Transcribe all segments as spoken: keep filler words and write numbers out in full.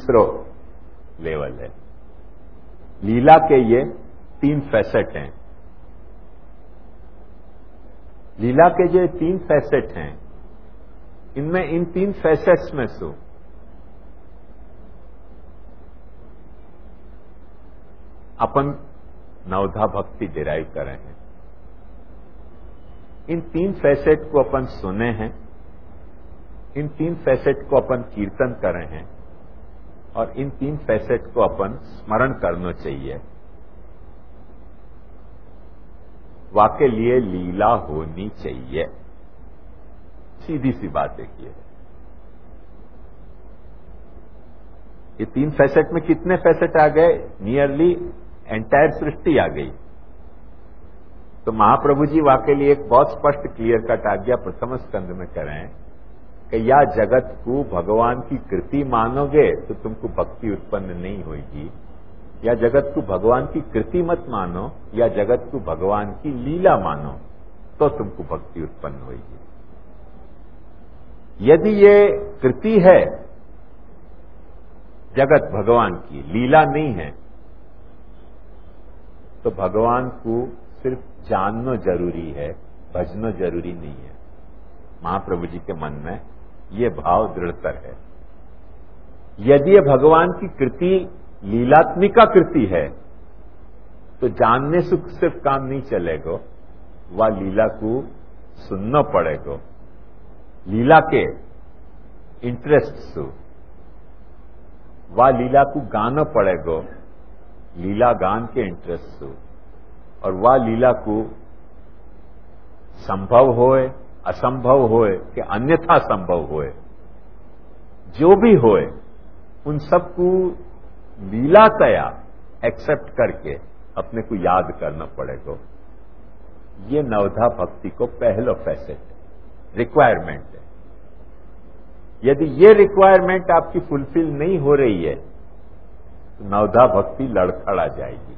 तीसरो लेवल है। लीला के ये तीन फैसेट हैं। लीला के जो तीन फैसेट हैं, इनमें इन तीन फैसेट्स में से अपन नवधा भक्ति डिराइव कर रहे हैं। इन तीन फैसेट को अपन सुने हैं, इन तीन फैसेट को अपन कीर्तन कर रहे हैं और इन तीन फैसेट को अपन स्मरण करना चाहिए। वाके लिए लीला होनी चाहिए, सीधी सी बात देखिए। ये तीन फैसेट में कितने फैसेट आ गए? नियरली एंटायर सृष्टि आ गई। तो महाप्रभु जी वाके लिए एक बहुत स्पष्ट क्लियर कट आज्ञा प्रथम स्कंद में कर रहे हैं कि या जगत को भगवान की कृति मानोगे तो तुमको भक्ति उत्पन्न नहीं होगी, या जगत को भगवान की कृति मत मानो, या जगत को भगवान की लीला मानो तो तुमको भक्ति उत्पन्न होगी। यदि ये कृति है जगत भगवान की, लीला नहीं है, तो भगवान को सिर्फ जानना जरूरी है, भजना जरूरी नहीं है। महाप्रभु जी के मन में ये भाव दृढ़तर है। यदि ये भगवान की कृति लीलात्मिका कृति है तो जानने से सिर्फ काम नहीं चलेगा, वह लीला को सुनना पड़ेगा। लीला के इंटरेस्ट से वह लीला को गाना पड़ेगा, लीला गान के इंटरेस्ट से, और वह लीला को संभव होए, असंभव होए कि अन्यथा संभव होए, जो भी होए, उन सबको लीलातया एक्सेप्ट करके अपने को याद करना पड़ेगा। ये नवधा भक्ति को पहला फैसेट, रिक्वायरमेंट है। यदि ये रिक्वायरमेंट आपकी फुलफिल नहीं हो रही है तो नवधा भक्ति लड़खड़ा जाएगी।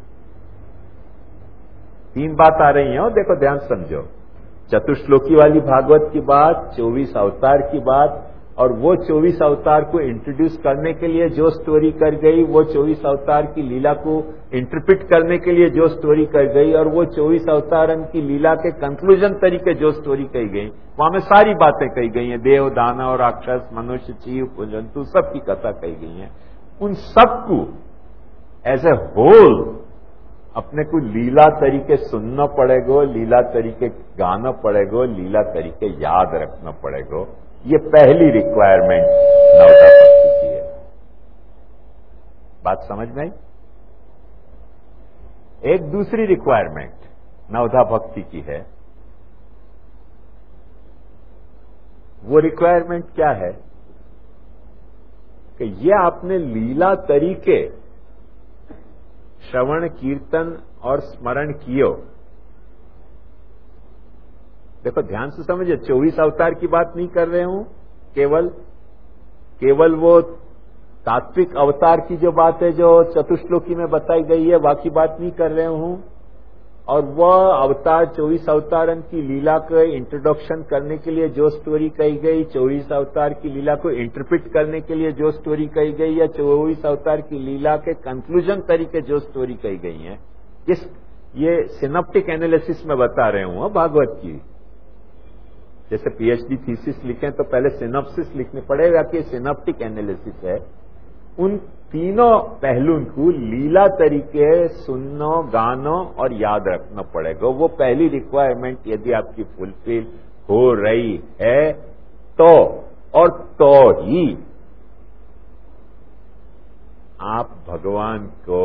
तीन बात आ रही है, और देखो ध्यान समझो। चतुश्लोकी वाली भागवत की बात, चौबीस अवतार की बात, और वो चौबीस अवतार को इंट्रोड्यूस करने के लिए जो स्टोरी कर गई, वो चौबीस अवतार की लीला को इंटरप्रिट करने के लिए जो स्टोरी कर गई, और वो चौबीस अवतारन की लीला के कंक्लूजन तरीके जो स्टोरी कही गई, वहां में सारी बातें कही गई हैं। देव, दानव, राक्षस, मनुष्य, जीव, जंतु, सबकी कथा कही गई है। उन सबको एज ए होल अपने को लीला तरीके सुनना पड़ेगा, लीला तरीके गाना पड़ेगा, लीला तरीके याद रखना पड़ेगा। ये पहली रिक्वायरमेंट नवधा भक्ति की है। बात समझ में आई? एक दूसरी रिक्वायरमेंट नवधा भक्ति की है। वो रिक्वायरमेंट क्या है कि ये आपने लीला तरीके श्रवण, कीर्तन और स्मरण कियो। देखो ध्यान से समझिए, चौबीस अवतार की बात नहीं कर रहे हूं, केवल केवल वो तात्विक अवतार की जो बात है जो चतुश्लोकी में बताई गई है, बाकी बात नहीं कर रहे हूं। और वह अवतार, चौबीस अवतारन की लीला का इंट्रोडक्शन करने के लिए जो स्टोरी कही गई, चौबीस अवतार की लीला को इंटरप्रिट करने के लिए जो स्टोरी कही गई, या चौबीस अवतार की लीला के कंक्लूजन तरीके जो स्टोरी कही गई है, इस ये सिनॉप्टिक एनालिसिस में बता रहे हूं भागवत की। जैसे पीएचडी थीसिस लिखें तो पहले सिनॉप्सिस लिखने पड़ेगा कि सिनॉप्टिक एनालिसिस है। उन तीनों पहलुओं को लीला तरीके सुनना, गाना और याद रखना पड़ेगा। वो पहली रिक्वायरमेंट यदि आपकी फुलफिल हो रही है तो, और तो ही आप भगवान को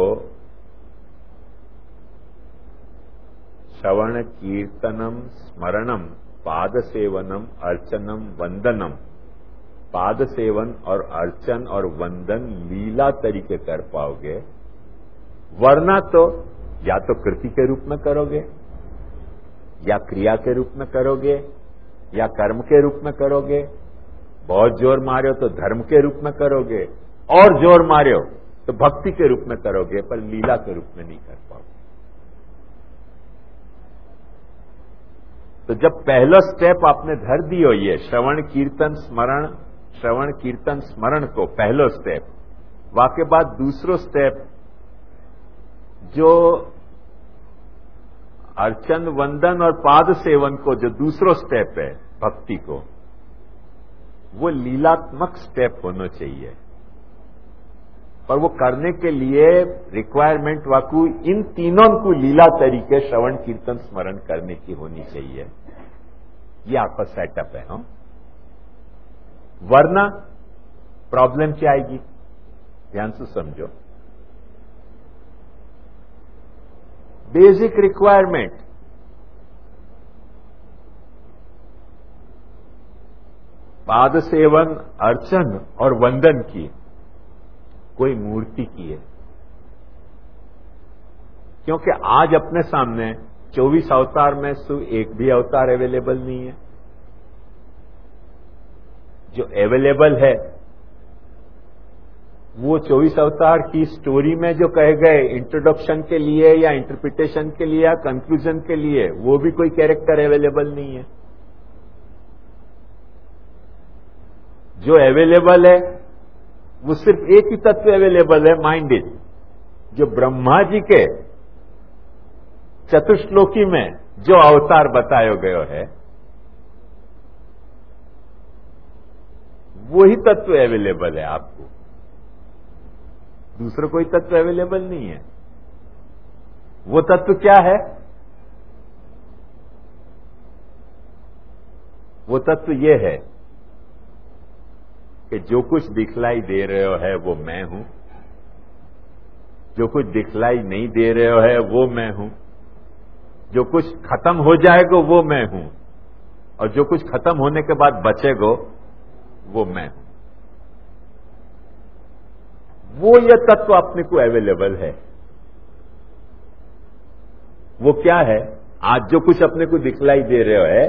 श्रवण, कीर्तनम, स्मरणम, पाद सेवनम, अर्चनम, वंदनम, पाद सेवन और अर्चन और वंदन लीला तरीके कर पाओगे। वरना तो या तो कृति के रूप में करोगे, या क्रिया के रूप में करोगे, या कर्म के रूप में करोगे। बहुत जोर मारे तो धर्म के रूप में करोगे, और जोर मारे तो भक्ति के रूप में करोगे, पर लीला के रूप में नहीं कर पाओगे। तो जब पहला स्टेप आपने धर दी हो, ये श्रवण, कीर्तन, स्मरण, श्रवण, कीर्तन, स्मरण को पहला स्टेप, वाके बाद दूसरो स्टेप जो अर्चन वंदन और पाद सेवन को जो दूसरो स्टेप है भक्ति को, वो लीलात्मक स्टेप होना चाहिए। पर वो करने के लिए रिक्वायरमेंट वाकू इन तीनों को लीला तरीके श्रवण कीर्तन स्मरण करने की होनी चाहिए। ये आपका सेटअप है। हाँ, वरना प्रॉब्लम क्या आएगी, ध्यान से समझो। बेसिक रिक्वायरमेंट पाद सेवन, अर्चन और वंदन की कोई मूर्ति की है, क्योंकि आज अपने सामने चौबीस अवतार में से एक भी अवतार अवेलेबल नहीं है। जो अवेलेबल है वो चौबीस अवतार की स्टोरी में जो कहे गए इंट्रोडक्शन के लिए या इंटरप्रिटेशन के लिए या कंक्लूजन के लिए, वो भी कोई कैरेक्टर अवेलेबल नहीं है। जो अवेलेबल है वो सिर्फ एक ही तत्व अवेलेबल है, माइंडेड, जो ब्रह्मा जी के चतुश्लोकी में जो अवतार बताया गया है वही तत्व अवेलेबल है आपको, दूसरा कोई तत्व अवेलेबल नहीं है। वो तत्व क्या है? वो तत्व ये है कि जो कुछ दिखलाई दे रहे हो है वो मैं हूं, जो कुछ दिखलाई नहीं दे रहे हो है वो मैं हूं, जो कुछ खत्म हो जाएगा वो मैं हूं, और जो कुछ खत्म होने के बाद बचेगा वो मैं हूं। वो ये तत्व अपने को अवेलेबल है। वो क्या है? आज जो कुछ अपने को दिखलाई दे रहे हो है,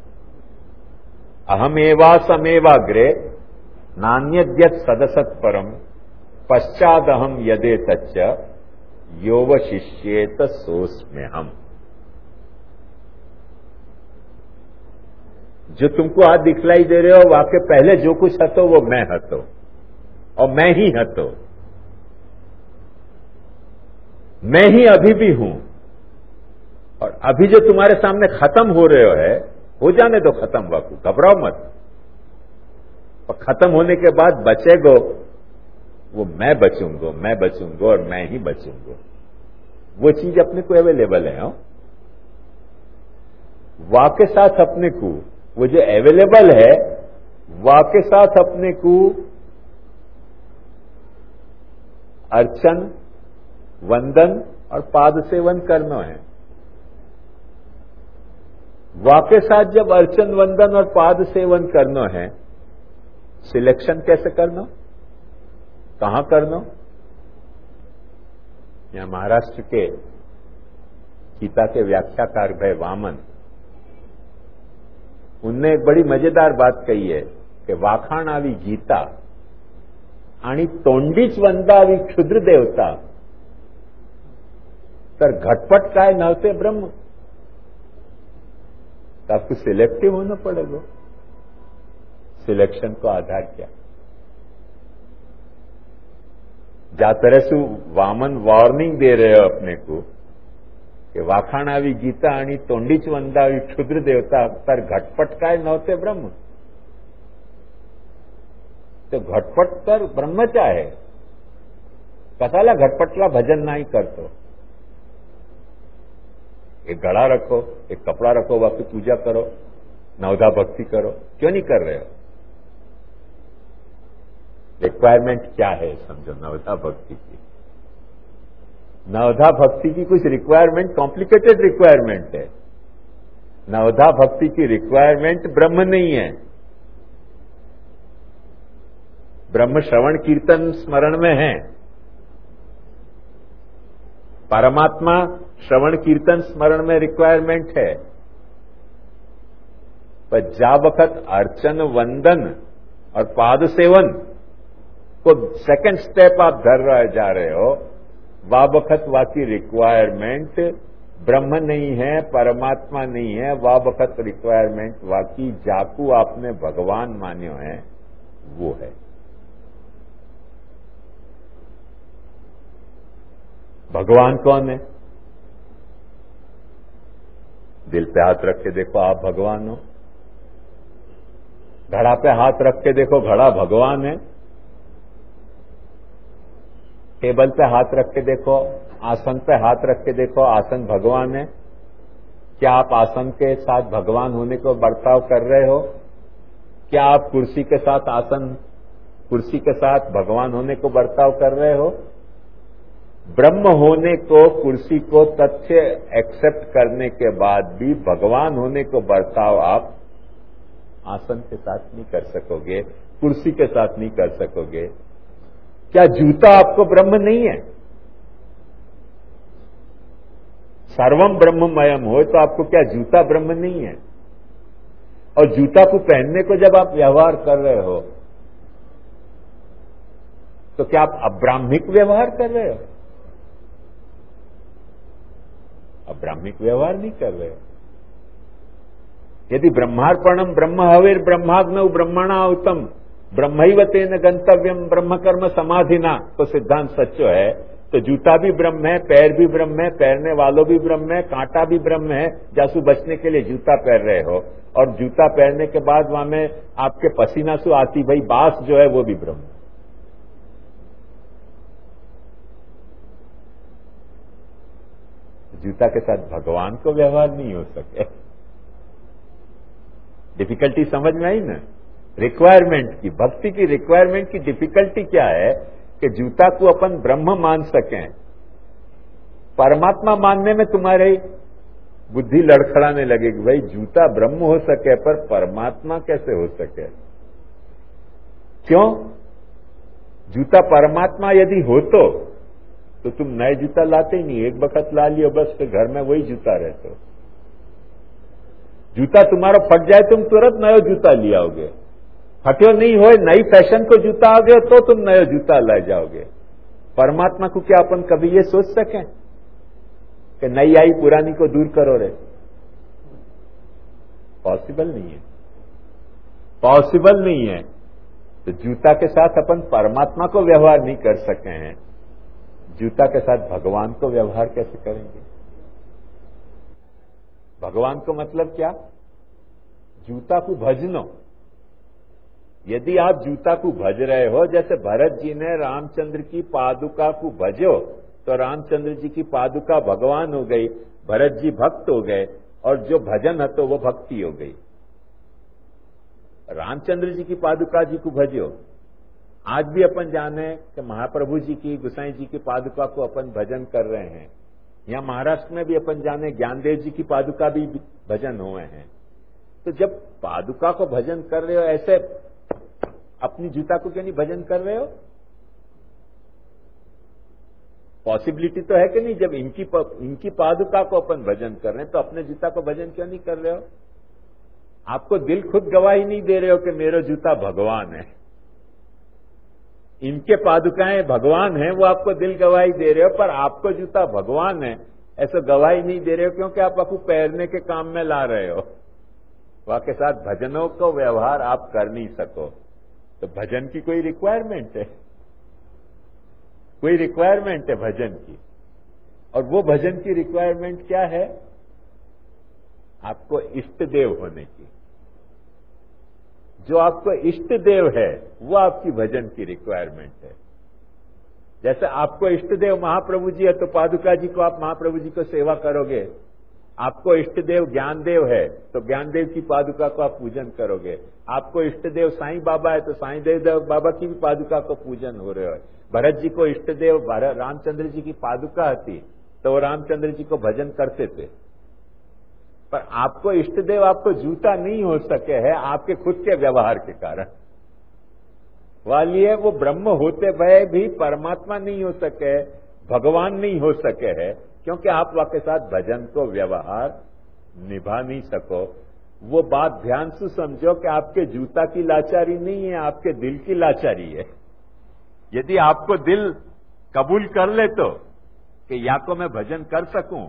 अहमेवा समेवाग्रे नान्यद्यत सदसत परम पश्चादहम यदे तच्च योवशिष्येत सोस्म्य हम। जो तुमको आज दिखलाई दे रहे हो वाके पहले जो कुछ हतो वो मैं हतो, और मैं ही हतो, मैं ही अभी भी हूं। और अभी जो तुम्हारे सामने खत्म हो रहे हो है, हो जाने दो खत्म, वाकू घबराओ मत। और खत्म होने के बाद बचेगो वो मैं बचूंगा, मैं बचूंगा और मैं ही बचूंगा। वो चीज अपने को अवेलेबल है। वाके साथ अपने को वो जो अवेलेबल है, वाके साथ अपने को अर्चन वंदन और पाद सेवन करना है। वाके साथ जब अर्चन वंदन और पाद सेवन करना है, सिलेक्शन कैसे करना, कहां करना? यहां महाराष्ट्र के गीता के व्याख्याकार भाई वामन, उनने एक बड़ी मजेदार बात कही है कि वाखाण आवी गीता आणि तोंडीच वंदावी क्षुद्र देवता तर घटपट काय नव्हते ब्रह्म। तो आपको सिलेक्टिव होना पड़ेगा। सिलेक्शन को आधार क्या? जा तरह से वामन वार्निंग दे रहे हो अपने को कि वाखाणावी गीता आणि तोंडीच वंदावी क्षुद्र देवता तर घटपट काय नव्हते ब्रह्म। तो घटपट तर ब्रह्मच आहे, कसाला घटपटला भजन नाही करतो। एक गड़ा रखो, एक कपड़ा रखो, बाकी पूजा करो, नवधा भक्ति करो, क्यों नहीं कर रहे हो? रिक्वायरमेंट क्या है समझो नवधा भक्ति की। नवधा भक्ति की कुछ रिक्वायरमेंट कॉम्प्लिकेटेड रिक्वायरमेंट है। नवधा भक्ति की रिक्वायरमेंट ब्रह्म नहीं है। ब्रह्म श्रवण कीर्तन स्मरण में है, परमात्मा श्रवण कीर्तन स्मरण में रिक्वायरमेंट है। पर जा वक्त अर्चन वंदन और पाद सेवन को सेकंड स्टेप आप धर रहे जा रहे हो, वा वक्त वा की रिक्वायरमेंट ब्रह्म नहीं है, परमात्मा नहीं है। वा वक्त रिक्वायरमेंट वा की जाकू आपने भगवान मान्यो है वो है। भगवान कौन है? दिल पे हाथ रख के देखो, आप भगवान हो। घड़ा पे हाथ रख के देखो, घड़ा भगवान है। टेबल पे हाथ रख के देखो, आसन पे हाथ रख के देखो, आसन भगवान है। क्या आप आसन के साथ भगवान होने को बर्ताव कर रहे हो? क्या आप कुर्सी के साथ आसन, कुर्सी के साथ भगवान होने को बर्ताव कर रहे हो? ब्रह्म होने को, कुर्सी को तथ्य एक्सेप्ट करने के बाद भी भगवान होने को बर्ताव आप आसन के साथ नहीं कर सकोगे, कुर्सी के साथ नहीं कर सकोगे। क्या जूता आपको ब्रह्म नहीं है? सर्वम ब्रह्ममयम हो तो आपको क्या जूता ब्रह्म नहीं है? और जूता को पहनने को जब आप व्यवहार कर रहे हो तो क्या आप अब्राह्मिक व्यवहार कर रहे हो? अब्राह्मिक व्यवहार नहीं कर रहे हो। यदि ब्रह्मार्पणम ब्रह्म हविर ब्रह्माग्नौ ब्रह्मणाहुतम ब्रह्मैव तेन गंतव्यम ब्रह्म कर्म समाधिना, तो सिद्धांत सच्चो है। तो जूता भी ब्रह्म है, पैर भी ब्रह्म है, पैरने वालों भी ब्रह्म है, कांटा भी ब्रह्म है। जासू बचने के लिए जूता पहन रहे हो, और जूता पहनने के बाद वहां में आपके पसीना से आती भाई बास जो है वो भी ब्रह्म है। जूता के साथ भगवान को व्यवहार नहीं हो सके। डिफिकल्टी समझ में आई ना? रिक्वायरमेंट की, भक्ति की रिक्वायरमेंट की डिफिकल्टी क्या है कि जूता को अपन ब्रह्म मान सकें। परमात्मा मानने में तुम्हारी बुद्धि लड़खड़ाने लगेगी, भाई जूता ब्रह्म हो सके पर परमात्मा कैसे हो सके? क्यों? जूता परमात्मा यदि हो तो तो तुम नए जूता लाते ही नहीं, एक बखत ला लियो बस, फिर घर में वही जूता रहते हो। जूता तुम्हारा फट जाए तुम तुरंत नया जूता ले आओगे, फट्यो नहीं हो नई फैशन को जूता आ गए तो तुम नया जूता ले जाओगे। परमात्मा को क्या अपन कभी ये सोच सकें कि नई आई पुरानी को दूर करो रे? पॉसिबल नहीं है, पॉसिबल नहीं है। तो जूता के साथ अपन परमात्मा को व्यवहार नहीं कर सके हैं, जूता के साथ भगवान को व्यवहार कैसे करेंगे? भगवान को मतलब क्या? जूता को भजनो। यदि आप जूता को भज रहे हो, जैसे भरत जी ने रामचंद्र की पादुका को भजो तो रामचंद्र जी की पादुका भगवान हो गई, भरत जी भक्त हो गए, और जो भजन है तो वो भक्ति हो गई। रामचंद्र जी की पादुका जी को भजो। आज भी अपन जाने कि महाप्रभु जी की, गुसाई जी की पादुका को अपन भजन कर रहे हैं। यहां महाराष्ट्र में भी अपन जाने ज्ञानदेव जी की पादुका भी भजन हुए हैं। तो जब पादुका को भजन कर रहे हो, ऐसे अपनी जूता को क्यों नहीं भजन कर रहे हो? पॉसिबिलिटी तो है कि नहीं? जब इनकी इनकी पादुका को अपन भजन कर रहे हैं तो अपने जूता को भजन क्यों नहीं कर रहे हो? आपको दिल खुद गवाही नहीं दे रहे हो कि मेरा जूता भगवान है, इनके पादुकाएं भगवान हैं, वो आपको दिल गवाही दे रहे हो, पर आपको जूता भगवान है ऐसा गवाही नहीं दे रहे हो, क्योंकि आप आपको पैरने के काम में ला रहे हो। वहां के साथ भजनों को व्यवहार आप कर नहीं सको। तो भजन की कोई रिक्वायरमेंट है? कोई रिक्वायरमेंट है भजन की? और वो भजन की रिक्वायरमेंट क्या है? आपको इष्ट देव होने की। जो आपको इष्ट देव है वो आपकी भजन की रिक्वायरमेंट है। जैसे आपको इष्ट देव महाप्रभु जी है तो पादुका जी को आप महाप्रभु जी को सेवा करोगे। आपको इष्ट देव ज्ञानदेव है तो ज्ञानदेव की पादुका को आप पूजन करोगे। आपको इष्ट देव साईं बाबा है तो साईं देव बाबा की भी पादुका को पूजन हो रहे हो। भरत जी को इष्ट देव रामचंद्र जी की पादुका थी तो वो रामचंद्र जी को भजन करते थे। पर आपको इष्ट देव आपको जूता नहीं हो सके है आपके खुद के व्यवहार के कारण। वाली है वो ब्रह्म होते भय भी परमात्मा नहीं हो सके, भगवान नहीं हो सके है, क्योंकि आप वहां के साथ भजन को व्यवहार निभा नहीं सको। वो बात ध्यान से समझो कि आपके जूता की लाचारी नहीं है, आपके दिल की लाचारी है। यदि आपको दिल कबूल कर ले तो कि या को मैं भजन कर सकूं,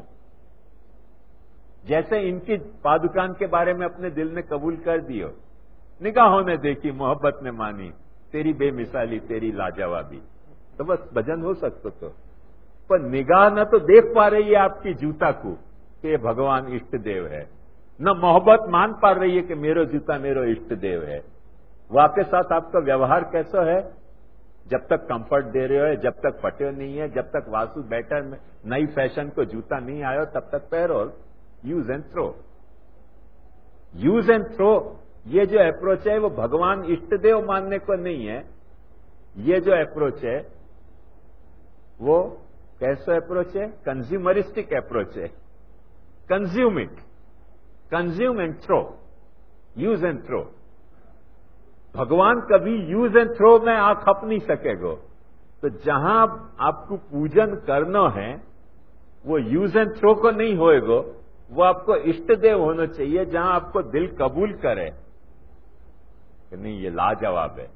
जैसे इनकी पादुकान के बारे में अपने दिल ने कबूल कर दियो, निगाहों ने देखी मोहब्बत ने मानी, तेरी बेमिसाली तेरी लाजवाबी, तो बस भजन हो सकता। तो पर निगाह न तो देख पा रही है आपकी जूता को कि ये भगवान इष्ट देव है, न मोहब्बत मान पा रही है कि मेरो जूता मेरो इष्ट देव है। वो आपके साथ आपका व्यवहार कैसा है? जब तक कंफर्ट दे रहे हो, जब तक फटे नहीं है, जब तक वासु बैटर में नई फैशन को जूता नहीं आयो, तब तक पहनो। Use and throw, use and throw, ये जो अप्रोच है वो भगवान इष्ट देव मानने को नहीं है। ये जो अप्रोच है वो कैसा अप्रोच है? कंज्यूमरिस्टिक अप्रोच है। Consume it, consume and throw, use and throw. भगवान कभी यूज एंड थ्रो में आ खप नहीं सकेगो। तो जहां आपको पूजन करना है वो यूज एंड थ्रो को नहीं होएगो, वो आपको इष्ट देव होना चाहिए, जहां आपको दिल कबूल करे कि नहीं ये लाजवाब है,